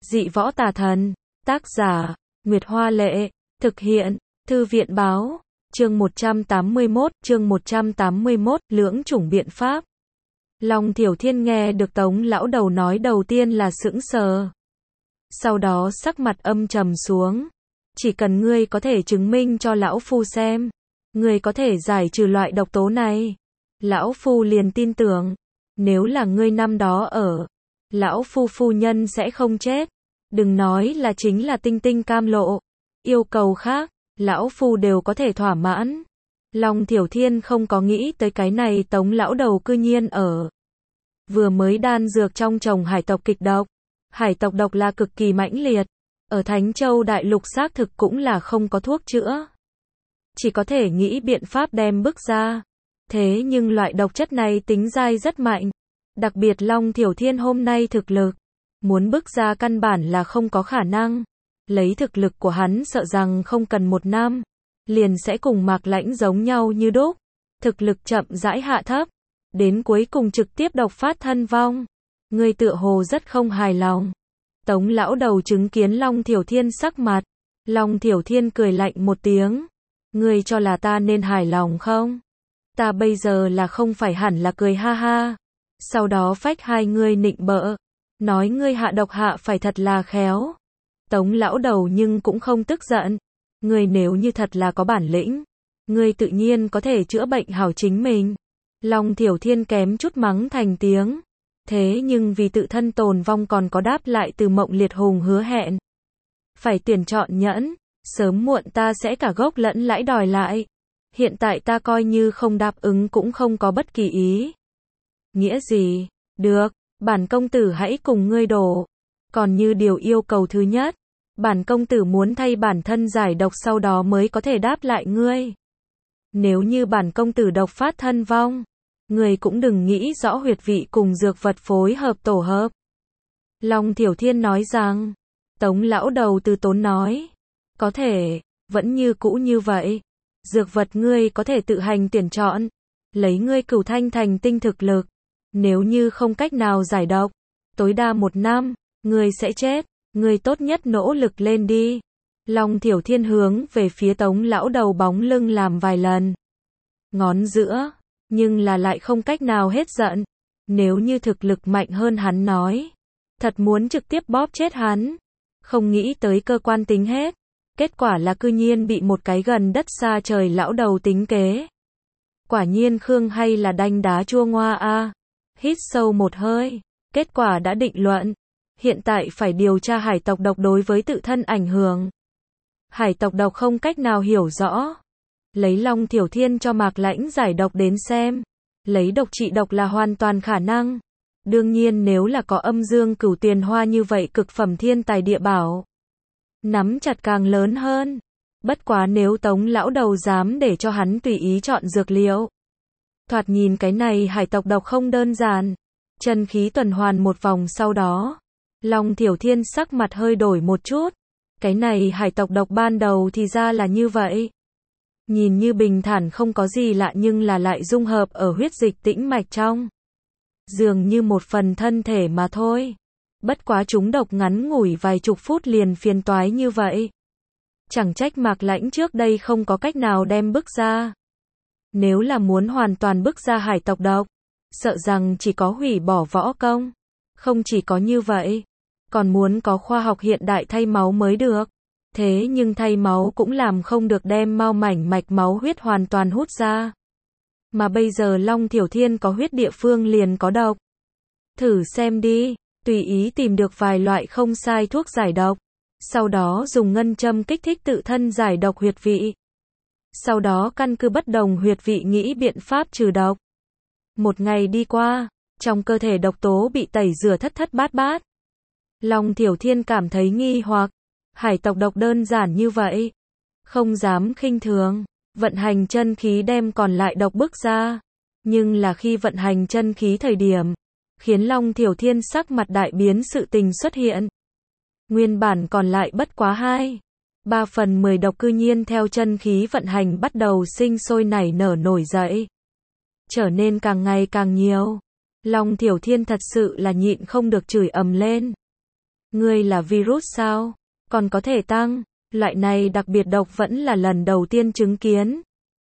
Dị võ tà thần. Tác giả, Nguyệt Hoa Lệ. Thực hiện, Thư viện Báo. Chương 181, lưỡng chủng biện pháp. Long Thiểu Thiên nghe được Tống lão đầu nói đầu tiên là sững sờ. Sau đó sắc mặt âm trầm xuống. Chỉ cần ngươi có thể chứng minh cho lão phu xem, ngươi có thể giải trừ loại độc tố này, lão phu liền tin tưởng. Nếu là ngươi năm đó ở, lão phu phu nhân sẽ không chết. Đừng nói là chính là tinh tinh cam lộ. Yêu cầu khác, lão phu đều có thể thỏa mãn. Long Thiểu Thiên không có nghĩ tới cái này Tống lão đầu cư nhiên ở. Vừa mới đan dược trong trồng hải tộc kịch độc. Hải tộc độc là cực kỳ mãnh liệt. Ở Thánh Châu Đại Lục xác thực cũng là không có thuốc chữa. Chỉ có thể nghĩ biện pháp đem bức ra. Thế nhưng loại độc chất này tính dai rất mạnh. Đặc biệt Long Thiểu Thiên hôm nay thực lực. Muốn bức ra căn bản là không có khả năng. Lấy thực lực của hắn sợ rằng không cần 1 năm. Liền sẽ cùng Mạc Lãnh giống nhau như đúc. Thực lực chậm rãi hạ thấp. Đến cuối cùng trực tiếp độc phát thân vong. Người tựa hồ rất không hài lòng. Tống lão đầu chứng kiến Long Thiểu Thiên sắc mặt. Long Thiểu Thiên cười lạnh một tiếng. Ngươi cho là ta nên hài lòng không? Ta bây giờ là không phải hẳn là cười ha ha. Sau đó phách hai ngươi nịnh bợ. Nói ngươi hạ độc hạ phải thật là khéo. Tống lão đầu nhưng cũng không tức giận. Ngươi nếu như thật là có bản lĩnh, ngươi tự nhiên có thể chữa bệnh hảo chính mình. Long Thiểu Thiên kém chút mắng thành tiếng. Thế nhưng vì tự thân tồn vong còn có đáp lại từ Mộng Liệt Hùng hứa hẹn. Phải tuyển chọn nhẫn, sớm muộn ta sẽ cả gốc lẫn lãi đòi lại. Hiện tại ta coi như không đáp ứng cũng không có bất kỳ ý nghĩa gì. Được, bản công tử hãy cùng ngươi đổ. Còn như điều yêu cầu thứ nhất, bản công tử muốn thay bản thân giải độc sau đó mới có thể đáp lại ngươi. Nếu như bản công tử độc phát thân vong, ngươi cũng đừng nghĩ rõ huyệt vị cùng dược vật phối hợp tổ hợp. Long Thiểu Thiên nói rằng. Tống lão đầu từ tốn nói. Có thể, vẫn như cũ như vậy. Dược vật ngươi có thể tự hành tuyển chọn. Lấy ngươi Cửu Thanh thành tinh thực lực. Nếu như không cách nào giải độc, tối đa 1 năm, ngươi sẽ chết. Ngươi tốt nhất nỗ lực lên đi. Long Thiểu Thiên hướng về phía Tống lão đầu bóng lưng làm vài lần. Ngón giữa. Nhưng là lại không cách nào hết giận. Nếu như thực lực mạnh hơn hắn nói, thật muốn trực tiếp bóp chết hắn. Không nghĩ tới cơ quan tính hết. Kết quả là cư nhiên bị một cái gần đất xa trời lão đầu tính kế. Quả nhiên Khương hay là đanh đá chua ngoa a. Hít sâu một hơi. Kết quả đã định luận. Hiện tại phải điều tra hải tộc độc đối với tự thân ảnh hưởng. Hải tộc độc không cách nào hiểu rõ. Lấy Long Thiểu Thiên cho Mạc Lãnh giải độc đến xem. Lấy độc trị độc là hoàn toàn khả năng. Đương nhiên nếu là có âm dương cửu tiền hoa như vậy cực phẩm thiên tài địa bảo, nắm chặt càng lớn hơn. Bất quá nếu Tống lão đầu dám để cho hắn tùy ý chọn dược liệu. Thoạt nhìn cái này hải tộc độc không đơn giản. Chân khí tuần hoàn một vòng sau đó. Long Thiểu Thiên sắc mặt hơi đổi một chút. Cái này hải tộc độc ban đầu thì ra là như vậy. Nhìn như bình thản không có gì lạ nhưng là lại dung hợp ở huyết dịch tĩnh mạch trong. Dường như một phần thân thể mà thôi. Bất quá chúng độc ngắn ngủi vài chục phút liền phiền toái như vậy. Chẳng trách Mạc Lãnh trước đây không có cách nào đem bức ra. Nếu là muốn hoàn toàn bức ra hải tộc độc, sợ rằng chỉ có hủy bỏ võ công. Không chỉ có như vậy, còn muốn có khoa học hiện đại thay máu mới được. Thế nhưng thay máu cũng làm không được đem mau mảnh mạch máu huyết hoàn toàn hút ra. Mà bây giờ Long Thiểu Thiên có huyết địa phương liền có độc. Thử xem đi, tùy ý tìm được vài loại không sai thuốc giải độc. Sau đó dùng ngân châm kích thích tự thân giải độc huyệt vị. Sau đó căn cứ bất đồng huyệt vị nghĩ biện pháp trừ độc. Một ngày đi qua, trong cơ thể độc tố bị tẩy rửa thất thất bát bát. Long Thiểu Thiên cảm thấy nghi hoặc. Hải tộc độc đơn giản như vậy. Không dám khinh thường. Vận hành chân khí đem còn lại độc bức ra. Nhưng là khi vận hành chân khí thời điểm, khiến Long Thiểu Thiên sắc mặt đại biến sự tình xuất hiện. Nguyên bản còn lại bất quá 3/10 độc cư nhiên theo chân khí vận hành bắt đầu sinh sôi nảy nở nổi dậy. Trở nên càng ngày càng nhiều. Long Thiểu Thiên thật sự là nhịn không được chửi ầm lên. Ngươi là virus sao? Còn có thể tăng, loại này đặc biệt độc vẫn là lần đầu tiên chứng kiến.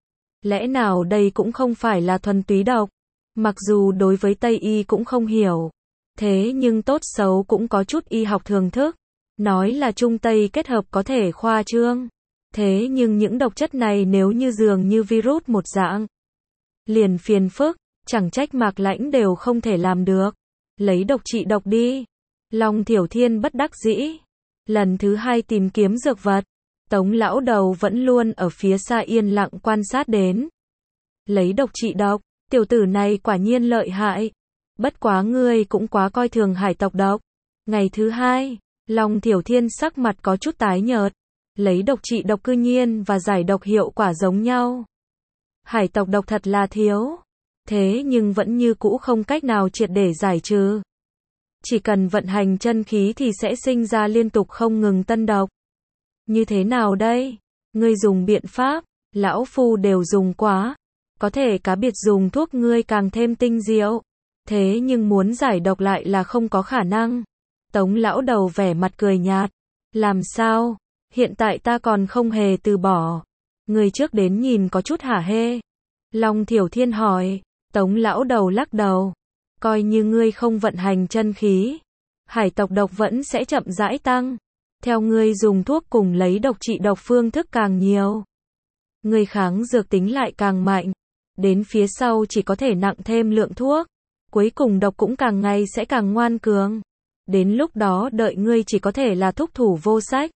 Lẽ nào đây cũng không phải là thuần túy độc? Mặc dù đối với Tây y cũng không hiểu, thế nhưng tốt xấu cũng có chút y học thường thức. Nói là Trung Tây kết hợp có thể khoa trương. Thế nhưng những độc chất này nếu như dường như virus một dạng, liền phiền phức, chẳng trách Mạc Lãnh đều không thể làm được. Lấy độc trị độc đi. Long Thiểu Thiên bất đắc dĩ. Lần thứ hai tìm kiếm dược vật. Tống lão đầu vẫn luôn ở phía xa yên lặng quan sát đến. Lấy độc trị độc, tiểu tử này quả nhiên lợi hại. Bất quá ngươi cũng quá coi thường hải tộc độc. Ngày thứ hai, Long Thiểu Thiên sắc mặt có chút tái nhợt. Lấy độc trị độc cư nhiên và giải độc hiệu quả giống nhau. Hải tộc độc thật là thiếu. Thế nhưng vẫn như cũ không cách nào triệt để giải trừ. Chỉ cần vận hành chân khí thì sẽ sinh ra liên tục không ngừng tân độc. Như thế nào đây? Ngươi dùng biện pháp, lão phu đều dùng quá. Có thể cá biệt dùng thuốc ngươi càng thêm tinh diệu. Thế nhưng muốn giải độc lại là không có khả năng. Tống lão đầu vẻ mặt cười nhạt. Làm sao? Hiện tại ta còn không hề từ bỏ. Người trước đến nhìn có chút hả hê. Long Thiểu Thiên hỏi. Tống lão đầu lắc đầu. Coi như ngươi không vận hành chân khí, hải tộc độc vẫn sẽ chậm rãi tăng. Theo ngươi dùng thuốc cùng lấy độc trị độc phương thức càng nhiều, ngươi kháng dược tính lại càng mạnh. Đến phía sau chỉ có thể nặng thêm lượng thuốc. Cuối cùng độc cũng càng ngày sẽ càng ngoan cường. Đến lúc đó đợi ngươi chỉ có thể là thúc thủ vô sách.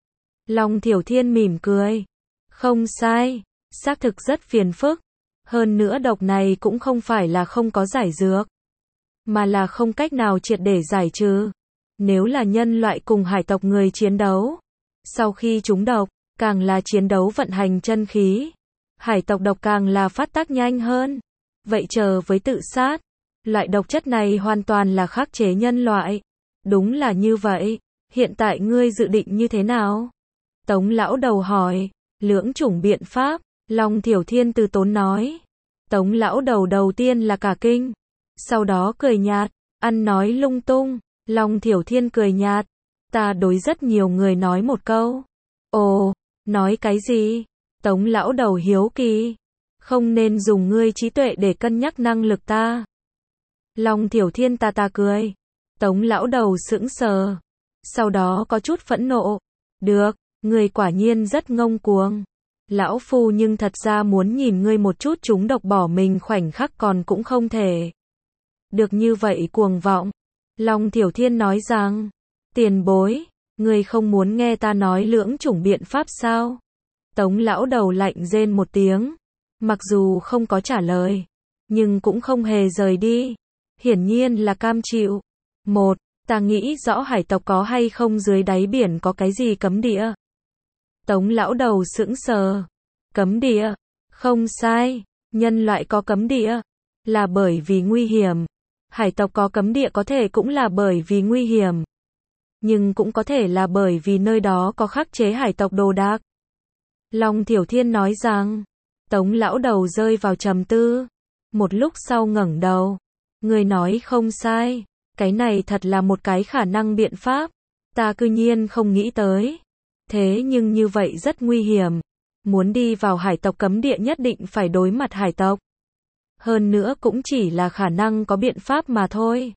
Long Thiểu Thiên mỉm cười. Không sai, xác thực rất phiền phức. Hơn nữa độc này cũng không phải là không có giải dược, mà là không cách nào triệt để giải trừ. Nếu là nhân loại cùng hải tộc người chiến đấu, sau khi trúng độc, càng là chiến đấu vận hành chân khí, hải tộc độc càng là phát tác nhanh hơn. Vậy chờ với tự sát, loại độc chất này hoàn toàn là khắc chế nhân loại. Đúng là như vậy, hiện tại ngươi dự định như thế nào? Tống lão đầu hỏi. Lưỡng chủng biện pháp, Long Thiểu Thiên từ tốn nói. Tống lão đầu đầu tiên là cả kinh, sau đó cười nhạt, ăn nói lung tung. Long Thiểu Thiên cười nhạt, ta đối rất nhiều người nói một câu. Ồ, nói cái gì? Tống lão đầu hiếu kỳ. Không nên dùng ngươi trí tuệ để cân nhắc năng lực ta. Long Thiểu Thiên ta cười. Tống lão đầu sững sờ, sau đó có chút phẫn nộ. Được, ngươi quả nhiên rất ngông cuồng. Lão phu nhưng thật ra muốn nhìn ngươi một chút trúng độc bỏ mình khoảnh khắc còn cũng không thể. Được như vậy cuồng vọng. Long Thiểu Thiên nói rằng, tiền bối, ngươi không muốn nghe ta nói lưỡng chủng biện pháp sao? Tống lão đầu lạnh rên một tiếng, mặc dù không có trả lời, nhưng cũng không hề rời đi. Hiển nhiên là cam chịu. Một, ta nghĩ rõ hải tộc có hay không dưới đáy biển có cái gì cấm địa. Tống lão đầu sững sờ. Cấm địa? Không sai, nhân loại có cấm địa, là bởi vì nguy hiểm. Hải tộc có cấm địa có thể cũng là bởi vì nguy hiểm. Nhưng cũng có thể là bởi vì nơi đó có khắc chế hải tộc đồ đạc. Long Thiểu Thiên nói rằng, Tống lão đầu rơi vào trầm tư. Một lúc sau ngẩng đầu. Người nói không sai, cái này thật là một cái khả năng biện pháp. Ta cư nhiên không nghĩ tới. Thế nhưng như vậy rất nguy hiểm. Muốn đi vào hải tộc cấm địa nhất định phải đối mặt hải tộc. Hơn nữa cũng chỉ là khả năng có biện pháp mà thôi.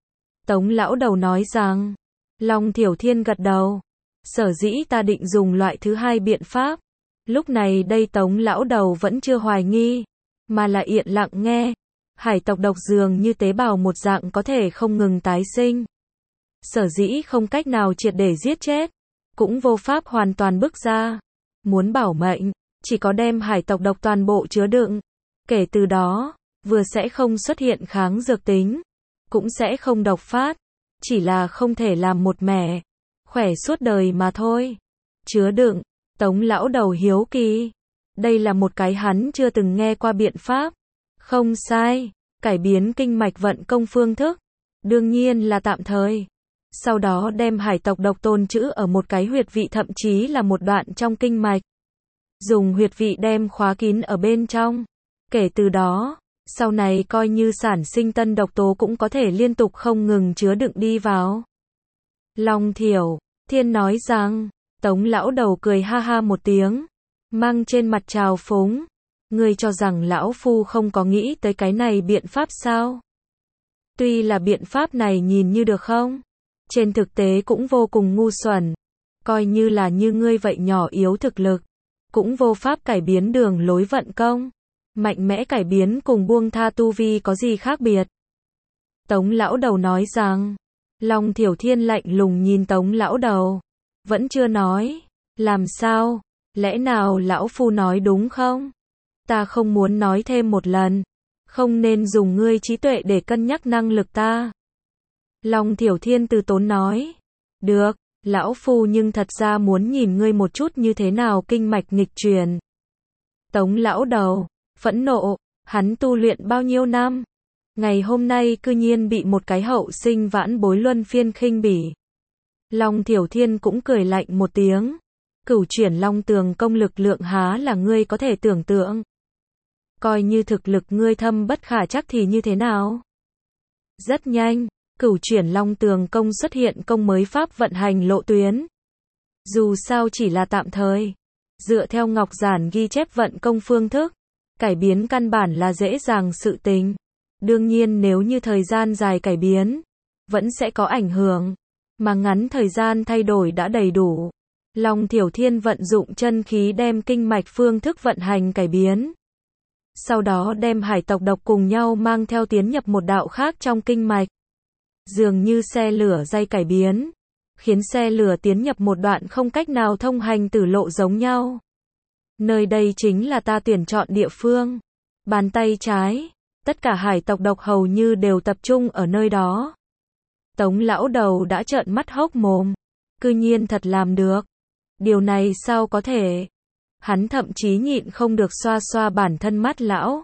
Tống lão đầu nói rằng, Long Thiểu Thiên gật đầu. Sở dĩ ta định dùng loại thứ hai biện pháp. Lúc này đây Tống lão đầu vẫn chưa hoài nghi, mà là yên lặng nghe. Hải tộc độc dường như tế bào một dạng có thể không ngừng tái sinh. Sở dĩ không cách nào triệt để giết chết, cũng vô pháp hoàn toàn bức ra. Muốn bảo mệnh, chỉ có đem hải tộc độc toàn bộ chứa đựng. Kể từ đó, vừa sẽ không xuất hiện kháng dược tính, cũng sẽ không độc phát, chỉ là không thể làm một mẻ, khỏe suốt đời mà thôi. Chứa đựng, Tống lão đầu hiếu kỳ. Đây là một cái hắn chưa từng nghe qua biện pháp. Không sai, cải biến kinh mạch vận công phương thức. Đương nhiên là tạm thời. Sau đó đem hải tộc độc tồn trữ ở một cái huyệt vị thậm chí là một đoạn trong kinh mạch. Dùng huyệt vị đem khóa kín ở bên trong. Kể từ đó, sau này coi như sản sinh tân độc tố cũng có thể liên tục không ngừng chứa đựng đi vào. Long Thiểu Thiên nói rằng, Tống lão đầu cười ha ha một tiếng, mang trên mặt trào phúng. Ngươi cho rằng lão phu không có nghĩ tới cái này biện pháp sao? Tuy là biện pháp này nhìn như được không? Trên thực tế cũng vô cùng ngu xuẩn. Coi như là như ngươi vậy nhỏ yếu thực lực, cũng vô pháp cải biến đường lối vận công. Mạnh mẽ cải biến cùng buông tha tu vi có gì khác biệt? Tống lão đầu nói rằng, Long Thiểu Thiên lạnh lùng nhìn Tống lão đầu, vẫn chưa nói. Làm sao? Lẽ nào lão phu nói đúng không? Ta không muốn nói thêm một lần. Không nên dùng ngươi trí tuệ để cân nhắc năng lực ta. Long Thiểu Thiên từ tốn nói. Được, lão phu nhưng thật ra muốn nhìn ngươi một chút như thế nào kinh mạch nghịch truyền. Tống lão đầu phẫn nộ, hắn tu luyện bao nhiêu năm? Ngày hôm nay cư nhiên bị một cái hậu sinh vãn bối luân phiên khinh bỉ. Long Thiểu Thiên cũng cười lạnh một tiếng. Cửu chuyển long tường công lực lượng há là ngươi có thể tưởng tượng. Coi như thực lực ngươi thâm bất khả chắc thì như thế nào? Rất nhanh, cửu chuyển long tường công xuất hiện công mới pháp vận hành lộ tuyến. Dù sao chỉ là tạm thời. Dựa theo ngọc giản ghi chép vận công phương thức, cải biến căn bản là dễ dàng sự tình. Đương nhiên nếu như thời gian dài cải biến, vẫn sẽ có ảnh hưởng. Mà ngắn thời gian thay đổi đã đầy đủ. Long Thiểu Thiên vận dụng chân khí đem kinh mạch phương thức vận hành cải biến. Sau đó đem hải tộc độc cùng nhau mang theo tiến nhập một đạo khác trong kinh mạch. Dường như xe lửa dây cải biến, khiến xe lửa tiến nhập một đoạn không cách nào thông hành tử lộ giống nhau. Nơi đây chính là ta tuyển chọn địa phương. Bàn tay trái, tất cả hải tộc độc hầu như đều tập trung ở nơi đó. Tống lão đầu đã trợn mắt hốc mồm. Cư nhiên thật làm được. Điều này sao có thể? Hắn thậm chí nhịn không được xoa xoa bản thân mắt lão.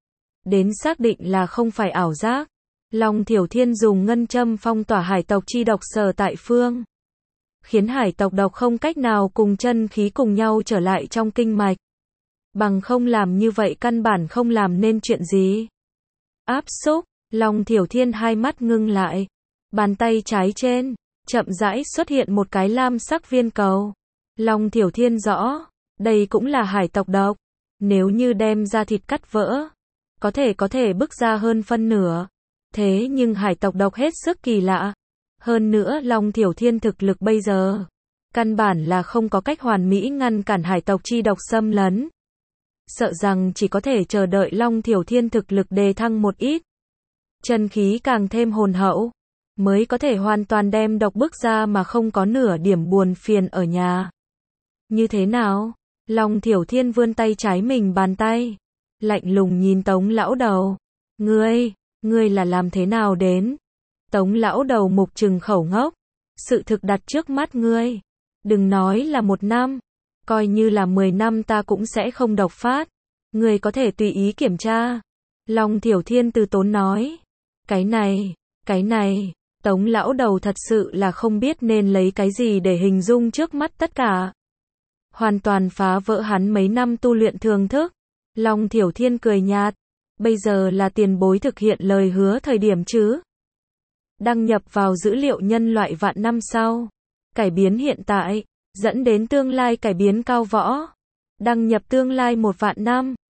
Đến xác định là không phải ảo giác. Long Thiểu Thiên dùng ngân châm phong tỏa hải tộc chi độc sở tại phương. Khiến hải tộc độc không cách nào cùng chân khí cùng nhau trở lại trong kinh mạch. Bằng không làm như vậy căn bản không làm nên chuyện gì. Áp xúc, Long Thiểu Thiên hai mắt ngưng lại. Bàn tay trái trên, chậm rãi xuất hiện một cái lam sắc viên cầu. Long Thiểu Thiên rõ, đây cũng là hải tộc độc. Nếu như đem ra thịt cắt vỡ, có thể bức ra hơn phân nửa. Thế nhưng hải tộc độc hết sức kỳ lạ. Hơn nữa Long Thiểu Thiên thực lực bây giờ, căn bản là không có cách hoàn mỹ ngăn cản hải tộc chi độc xâm lấn. Sợ rằng chỉ có thể chờ đợi Long Thiểu Thiên thực lực đề thăng một ít. Chân khí càng thêm hồn hậu, mới có thể hoàn toàn đem độc bức ra mà không có nửa điểm buồn phiền ở nhà. Như thế nào? Long Thiểu Thiên vươn tay trái mình bàn tay, lạnh lùng nhìn Tống lão đầu. Ngươi là làm thế nào đến? Tống lão đầu mục trừng khẩu ngốc. Sự thực đặt trước mắt ngươi. Đừng nói là 1 năm, coi như là 10 năm ta cũng sẽ không độc phát. Ngươi có thể tùy ý kiểm tra. Long Thiểu Thiên từ tốn nói. Cái này, Tống lão đầu thật sự là không biết nên lấy cái gì để hình dung trước mắt tất cả. Hoàn toàn phá vỡ hắn mấy năm tu luyện thường thức. Long Thiểu Thiên cười nhạt. Bây giờ là tiền bối thực hiện lời hứa thời điểm chứ. Đăng nhập vào dữ liệu nhân loại vạn năm sau. Cải biến hiện tại, dẫn đến tương lai cải biến cao võ. Đăng nhập tương lai 1 vạn năm.